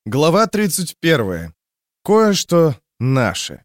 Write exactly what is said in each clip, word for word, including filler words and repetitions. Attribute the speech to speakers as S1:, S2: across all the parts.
S1: Глава тридцать первая. Кое-что наше.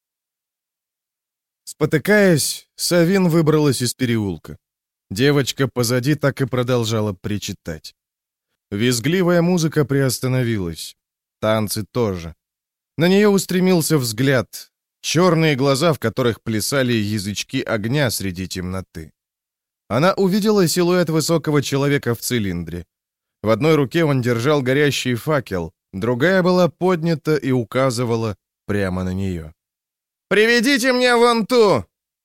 S1: Спотыкаясь, Савин выбралась из переулка. Девочка позади так и продолжала причитать. Визгливая музыка приостановилась. Танцы тоже. На нее устремился взгляд. Черные глаза, в которых плясали язычки огня среди темноты. Она увидела силуэт высокого человека в цилиндре. В одной руке он держал горящий факел, другая была поднята и указывала прямо на нее. «Приведите мне вон ту!»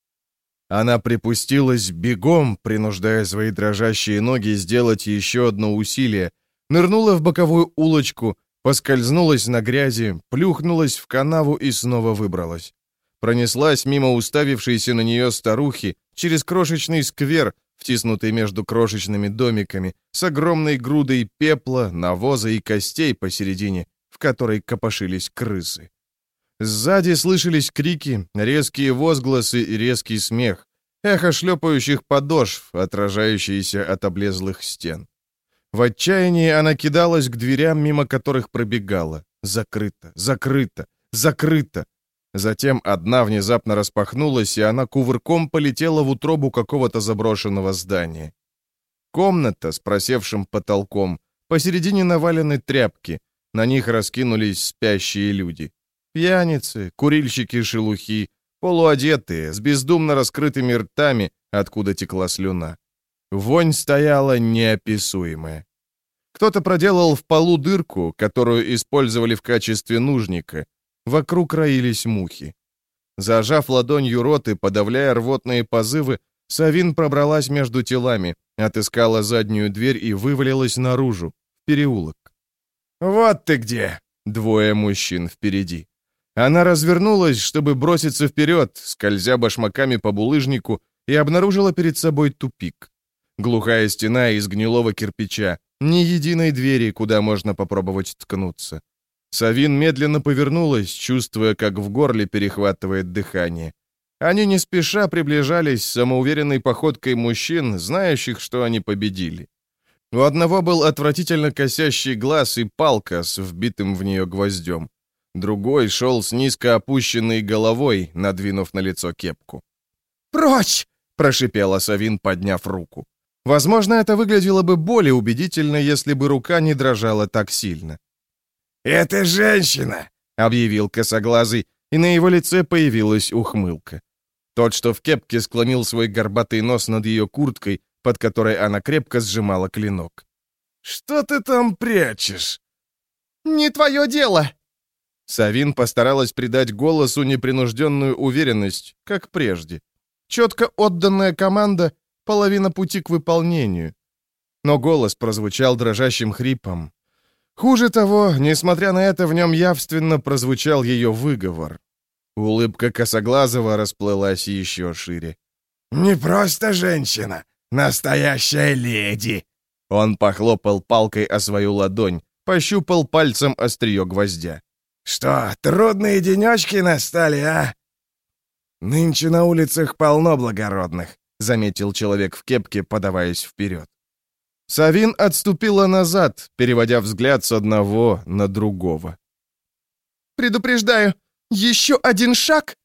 S1: Она припустилась бегом, принуждая свои дрожащие ноги сделать еще одно усилие, нырнула в боковую улочку, поскользнулась на грязи, плюхнулась в канаву и снова выбралась. Пронеслась мимо уставившейся на нее старухи, через крошечный сквер, втиснутый между крошечными домиками, с огромной грудой пепла, навоза и костей посередине, в которой копошились крысы. Сзади слышались крики, резкие возгласы и резкий смех, эхо шлепающих подошв, отражающиеся от облезлых стен. В отчаянии она кидалась к дверям, мимо которых пробегала. Закрыто, закрыто, закрыто. Затем одна внезапно распахнулась, и она кувырком полетела в утробу какого-то заброшенного здания. Комната с просевшим потолком, посередине навалены тряпки, на них раскинулись спящие люди. Пьяницы, курильщики шелухи, полуодетые, с бездумно раскрытыми ртами, откуда текла слюна. Вонь стояла неописуемая. Кто-то проделал в полу дырку, которую использовали в качестве нужника. Вокруг роились мухи. Зажав ладонью рот и подавляя рвотные позывы, Савин пробралась между телами, отыскала заднюю дверь и вывалилась наружу, в переулок. «Вот ты где!» — двое мужчин впереди. Она развернулась, чтобы броситься вперед, скользя башмаками по булыжнику, и обнаружила перед собой тупик. Глухая стена из гнилого кирпича, ни единой двери, куда можно попробовать ткнуться. Савин медленно повернулась, чувствуя, как в горле перехватывает дыхание. Они не спеша приближались самоуверенной походкой мужчин, знающих, что они победили. У одного был отвратительно косящий глаз и палка с вбитым в нее гвоздем. Другой шел с низко опущенной головой, надвинув на лицо кепку. «Прочь!» — прошипела Савин, подняв руку. Возможно, это выглядело бы более убедительно, если бы рука не дрожала так сильно. «Это женщина!» — объявил косоглазый, и на его лице появилась ухмылка. Тот, что в кепке, склонил свой горбатый нос над ее курткой, под которой она крепко сжимала клинок. «Что ты там прячешь?» «Не твое дело!» Савин постаралась придать голосу непринужденную уверенность, как прежде. Четко отданная команда — половина пути к выполнению. Но голос прозвучал дрожащим хрипом. Хуже того, несмотря на это, в нем явственно прозвучал ее выговор. Улыбка косоглазого расплылась еще шире. «Не просто женщина, настоящая леди!» Он похлопал палкой о свою ладонь, пощупал пальцем острие гвоздя. «Что, трудные денечки настали, а?» «Нынче на улицах полно благородных», — заметил человек в кепке, подаваясь вперед. Савин отступила назад, переводя взгляд с одного на другого. «Предупреждаю, еще один шаг!»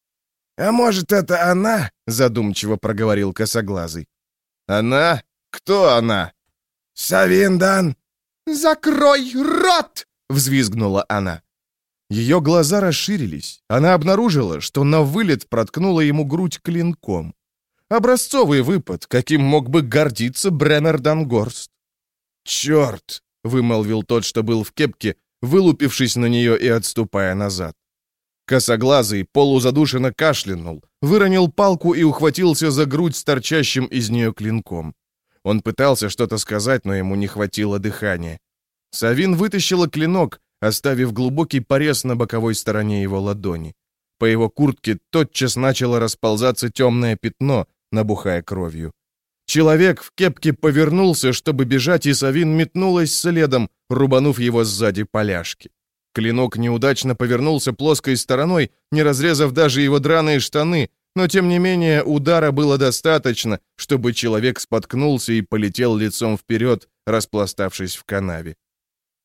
S1: «А может, это она?» — задумчиво проговорил косоглазый. «Она? Кто она?» «Савиндан!» «Закрой рот!» — взвизгнула она. Ее глаза расширились. Она обнаружила, что на вылет проткнула ему грудь клинком. Образцовый выпад, каким мог бы гордиться Бреннер Дангорст. «Черт!» — вымолвил тот, что был в кепке, вылупившись на нее и отступая назад. Косоглазый полузадушенно кашлянул, выронил палку и ухватился за грудь с торчащим из нее клинком. Он пытался что-то сказать, но ему не хватило дыхания. Савин вытащила клинок, оставив глубокий порез на боковой стороне его ладони. По его куртке тотчас начало расползаться темное пятно, набухая кровью. Человек в кепке повернулся, чтобы бежать, и Савин метнулась следом, рубанув его сзади поляшки. Клинок неудачно повернулся плоской стороной, не разрезав даже его драные штаны, но, тем не менее, удара было достаточно, чтобы человек споткнулся и полетел лицом вперед, распластавшись в канаве.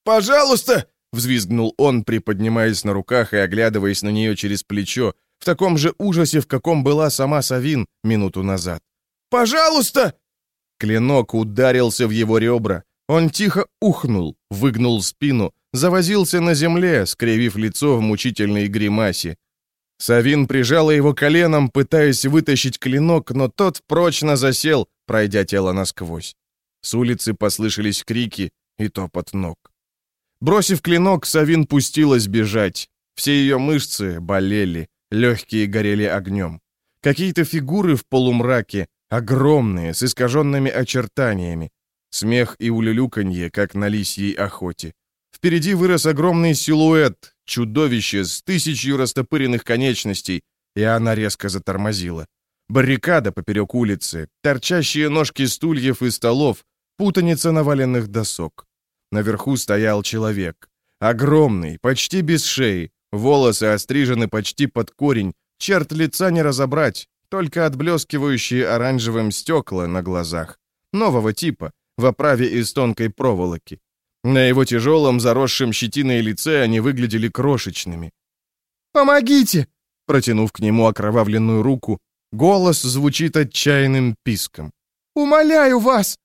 S1: пожалуйста!» — взвизгнул он, приподнимаясь на руках и оглядываясь на нее через плечо, в таком же ужасе, в каком была сама Савин минуту назад. «Пожалуйста!» Клинок ударился в его ребра. Он тихо ухнул, выгнул спину, завозился на земле, скривив лицо в мучительной гримасе. Савин прижала его коленом, пытаясь вытащить клинок, но тот прочно засел, пройдя тело насквозь. С улицы послышались крики и топот ног. Бросив клинок, Савин пустилась бежать. Все ее мышцы болели, легкие горели огнем. Какие-то фигуры в полумраке, огромные, с искаженными очертаниями. Смех и улюлюканье, как на лисьей охоте. Впереди вырос огромный силуэт, чудовище с тысячью растопыренных конечностей, и она резко затормозила. Баррикада поперек улицы, торчащие ножки стульев и столов, путаница наваленных досок. Наверху стоял человек. Огромный, почти без шеи, волосы острижены почти под корень, черт лица не разобрать, только отблескивающие оранжевым стекла на глазах. Нового типа, в оправе из тонкой проволоки. На его тяжелом, заросшем щетиной лице они выглядели крошечными. «Помогите!» Протянув к нему окровавленную руку, голос звучит отчаянным писком. «Умоляю вас!»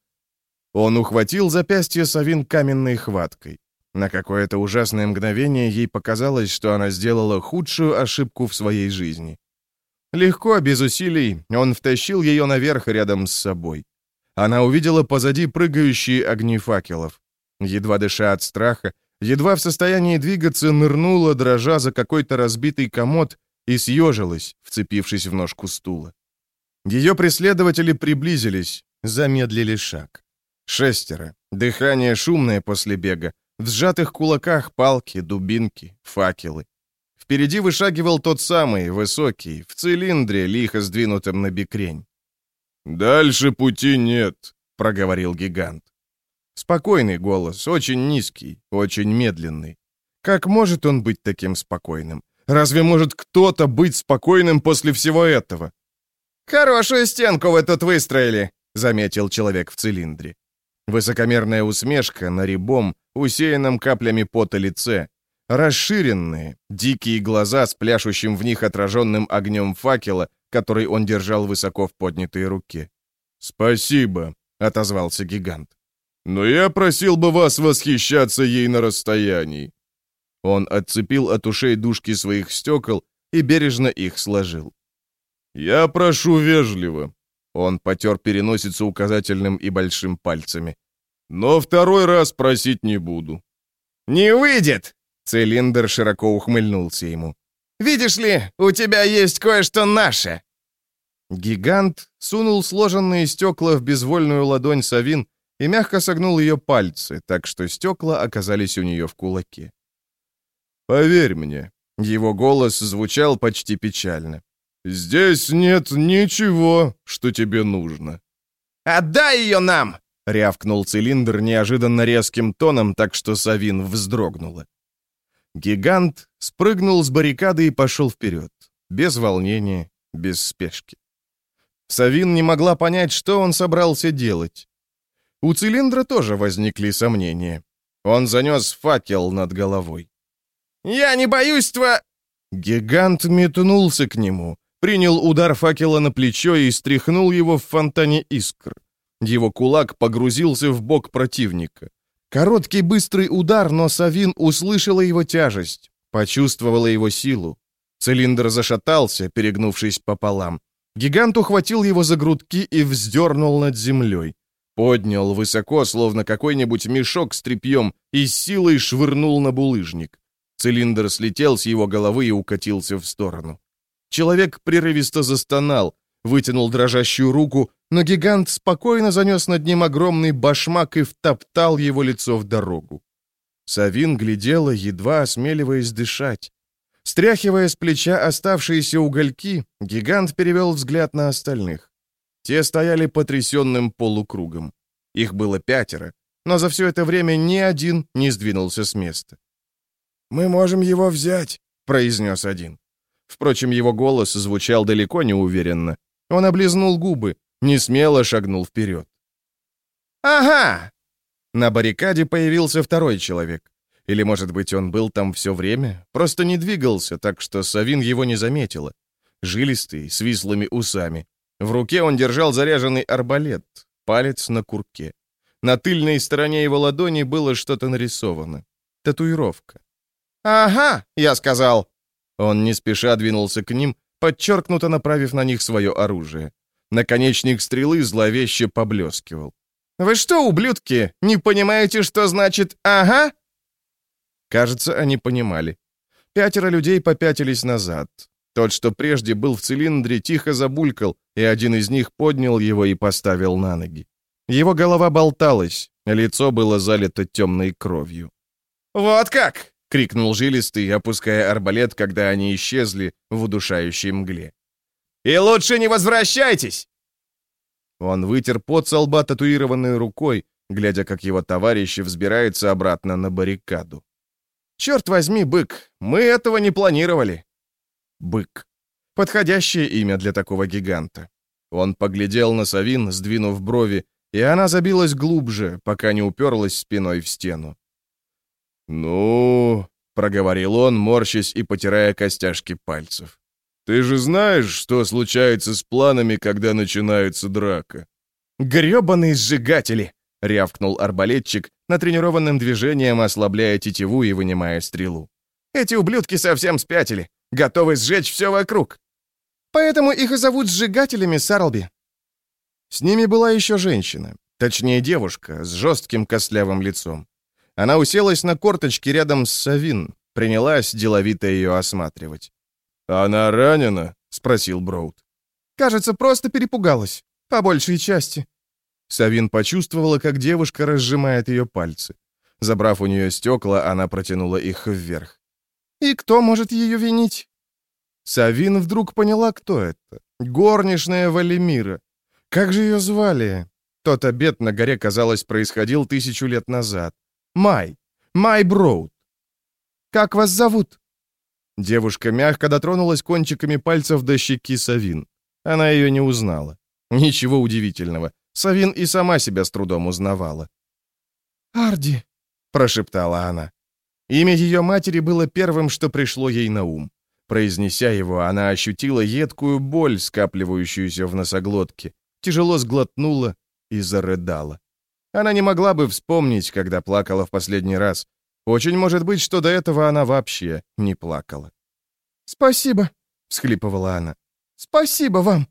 S1: Он ухватил запястье Савин каменной хваткой. На какое-то ужасное мгновение ей показалось, что она сделала худшую ошибку в своей жизни. Легко, без усилий, он втащил ее наверх рядом с собой. Она увидела позади прыгающие огни факелов. Едва дыша от страха, едва в состоянии двигаться, нырнула, дрожа за какой-то разбитый комод, и съежилась, вцепившись в ножку стула. Ее преследователи приблизились, замедлили шаг. Шестеро, дыхание шумное после бега, в сжатых кулаках палки, дубинки, факелы. Впереди вышагивал тот самый, высокий, в цилиндре, лихо сдвинутом на бекрень. «Дальше пути нет», — проговорил гигант. Спокойный голос, очень низкий, очень медленный. Как может он быть таким спокойным? Разве может кто-то быть спокойным после всего этого? «Хорошую стенку вы тут выстроили», — заметил человек в цилиндре. Высокомерная усмешка на рябом, усеянном каплями пота лице. Расширенные, дикие глаза с пляшущим в них отраженным огнем факела, который он держал высоко в поднятой руке. «Спасибо», — отозвался гигант. «Но я просил бы вас восхищаться ей на расстоянии». Он отцепил от ушей дужки своих стекол и бережно их сложил. «Я прошу вежливо». Он потер переносицу указательным и большим пальцами. «Но второй раз просить не буду». «Не выйдет!» — цилиндр широко ухмыльнулся ему. «Видишь ли, у тебя есть кое-что наше!» Гигант сунул сложенные стекла в безвольную ладонь Савин и мягко согнул ее пальцы, так что стекла оказались у нее в кулаке. «Поверь мне», — его голос звучал почти печально, «здесь нет ничего, что тебе нужно». «Отдай ее нам!» — рявкнул цилиндр неожиданно резким тоном, так что Савин вздрогнула. Гигант спрыгнул с баррикады и пошел вперед, без волнения, без спешки. Савин не могла понять, что он собрался делать. У цилиндра тоже возникли сомнения. Он занес факел над головой. «Я не боюсь тва...» Гигант метнулся к нему, принял удар факела на плечо и стряхнул его в фонтане искр. Его кулак погрузился в бок противника. Короткий быстрый удар, но Савин услышала его тяжесть, почувствовала его силу. Цилиндр зашатался, перегнувшись пополам. Гигант ухватил его за грудки и вздернул над землей. Поднял высоко, словно какой-нибудь мешок с тряпьем, и с силой швырнул на булыжник. Цилиндр слетел с его головы и укатился в сторону. Человек прерывисто застонал, вытянул дрожащую руку, но гигант спокойно занес над ним огромный башмак и втоптал его лицо в дорогу. Савин глядела, едва осмеливаясь дышать. Стряхивая с плеча оставшиеся угольки, гигант перевел взгляд на остальных. Те стояли потрясенным полукругом. Их было пятеро, но за все это время ни один не сдвинулся с места. «Мы можем его взять», — произнес один. Впрочем, его голос звучал далеко не уверенно. Он облизнул губы, несмело шагнул вперед. «Ага!» На баррикаде появился второй человек. Или, может быть, он был там все время, просто не двигался, так что Савин его не заметила. Жилистый, с вислыми усами. В руке он держал заряженный арбалет, палец на курке. На тыльной стороне его ладони было что-то нарисовано. Татуировка. «Ага», — я сказал. Он не спеша двинулся к ним, подчеркнуто направив на них свое оружие. Наконечник стрелы зловеще поблескивал. «Вы что, ублюдки, не понимаете, что значит «ага»?» Кажется, они понимали. Пятеро людей попятились назад. Тот, что прежде был в цилиндре, тихо забулькал, и один из них поднял его и поставил на ноги. Его голова болталась, лицо было залито темной кровью. «Вот как!» — крикнул жилистый, опуская арбалет, когда они исчезли в удушающей мгле. «И лучше не возвращайтесь!» Он вытер пот со лба татуированной рукой, глядя, как его товарищ взбирается обратно на баррикаду. «Черт возьми, бык, мы этого не планировали!» Бык. Подходящее имя для такого гиганта. Он поглядел на Савин, сдвинув брови, и она забилась глубже, пока не уперлась спиной в стену. «Ну...» — проговорил он, морщась и потирая костяшки пальцев. «Ты же знаешь, что случается с планами, когда начинается драка?» «Гребаные сжигатели!» — рявкнул арбалетчик, натренированным движением ослабляя тетиву и вынимая стрелу. «Эти ублюдки совсем спятили, готовы сжечь все вокруг. Поэтому их и зовут сжигателями, Сарлби». С ними была еще женщина, точнее девушка, с жестким костлявым лицом. Она уселась на корточки рядом с Савин, принялась деловито ее осматривать. «Она ранена?» — спросил Броуд. «Кажется, просто перепугалась, по большей части». Савин почувствовала, как девушка разжимает ее пальцы. Забрав у нее стекла, она протянула их вверх. «И кто может ее винить?» Савин вдруг поняла, кто это. Горничная Валемира. Как же ее звали? Тот обед на горе, казалось, происходил тысячу лет назад. Май. Май Броуд. «Как вас зовут?» Девушка мягко дотронулась кончиками пальцев до щеки Савин. Она ее не узнала. Ничего удивительного. Савин и сама себя с трудом узнавала. «Арди», — прошептала она. Имя ее матери было первым, что пришло ей на ум. Произнеся его, она ощутила едкую боль, скапливающуюся в носоглотке, тяжело сглотнула и зарыдала. Она не могла бы вспомнить, когда плакала в последний раз. Очень может быть, что до этого она вообще не плакала. «Спасибо», — всхлипывала она. «Спасибо вам».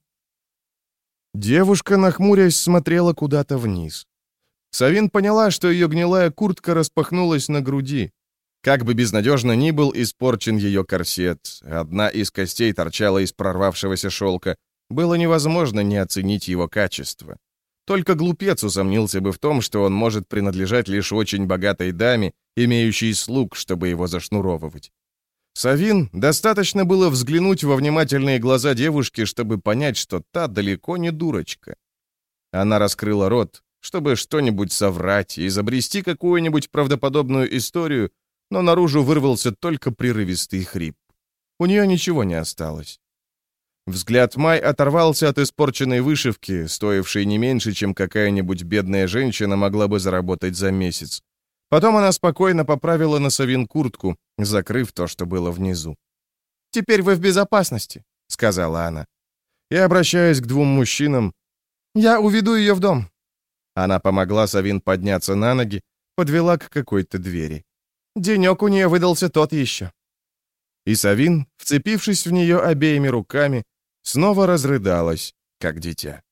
S1: Девушка, нахмурясь, смотрела куда-то вниз. Савин поняла, что ее гнилая куртка распахнулась на груди. Как бы безнадежно ни был испорчен ее корсет, одна из костей торчала из прорвавшегося шелка, было невозможно не оценить его качество. Только глупец усомнился бы в том, что он может принадлежать лишь очень богатой даме, имеющей слуг, чтобы его зашнуровывать. Савин достаточно было взглянуть во внимательные глаза девушки, чтобы понять, что та далеко не дурочка. Она раскрыла рот, чтобы что-нибудь соврать и изобрести какую-нибудь правдоподобную историю, но наружу вырвался только прерывистый хрип. У нее ничего не осталось. Взгляд Май оторвался от испорченной вышивки, стоившей не меньше, чем какая-нибудь бедная женщина могла бы заработать за месяц. Потом она спокойно поправила на Савин куртку, закрыв то, что было внизу. «Теперь вы в безопасности», — сказала она. И, обращаясь к двум мужчинам, «Я уведу ее в дом». Она помогла Савин подняться на ноги, подвела к какой-то двери. Денек у нее выдался тот еще. И Савин, вцепившись в нее обеими руками, снова разрыдалась, как дитя.